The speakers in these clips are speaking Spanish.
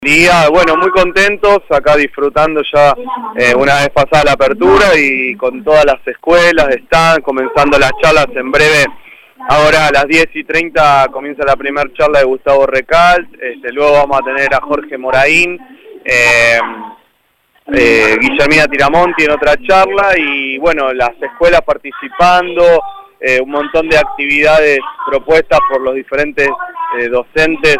Día, bueno, muy contentos, acá disfrutando ya una vez pasada la apertura y con todas las escuelas están comenzando las charlas en breve. Ahora a las 10:30 comienza la primera charla de Gustavo Recalt, luego vamos a tener a Jorge Moraín, Guillermina Tiramonti en otra charla y bueno, las escuelas participando, un montón de actividades propuestas por los diferentes docentes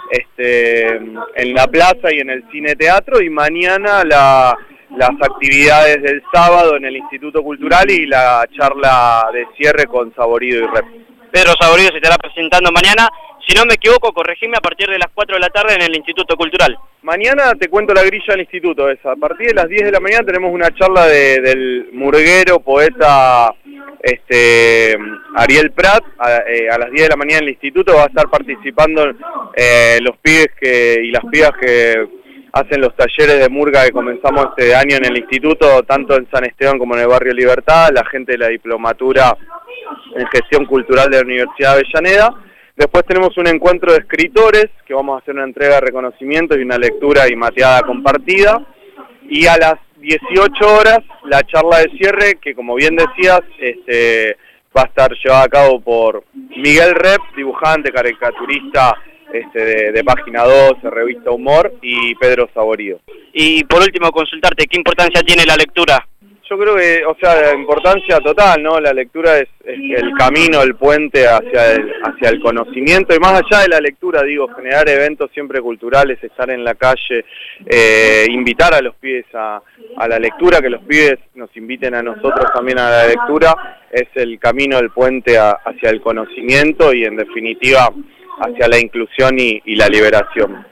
en la plaza y en el cine teatro, y mañana las actividades del sábado en el Instituto Cultural y la charla de cierre con Saborido y Rep. Pedro Saborido se estará presentando mañana, si no me equivoco, corregime, a partir de las 4 de la tarde en el Instituto Cultural. Mañana te cuento la grilla del instituto, a partir de las 10 de la mañana tenemos una charla del murguero, poeta Ariel Prat, a las 10 de la mañana en el instituto va a estar participando los pibes y las pibas que hacen los talleres de murga que comenzamos este año en el instituto, tanto en San Esteban como en el barrio Libertad, la gente de la diplomatura en gestión cultural de la Universidad de Avellaneda. Después tenemos un encuentro de escritores, que vamos a hacer una entrega de reconocimientos y una lectura y mateada compartida. Y a las 18 horas, la charla de cierre, que como bien decías, va a estar llevada a cabo por Miguel Rep, dibujante, caricaturista de Página 12, Revista Humor, y Pedro Saborido. Y por último, consultarte, ¿qué importancia tiene la lectura? Yo creo que, importancia total, ¿no? La lectura es el camino, el puente hacia el conocimiento, y más allá de la lectura, generar eventos siempre culturales, estar en la calle, invitar a los pibes a la lectura, que los pibes nos inviten a nosotros también a la lectura, es el camino, el puente hacia el conocimiento y en definitiva hacia la inclusión y la liberación.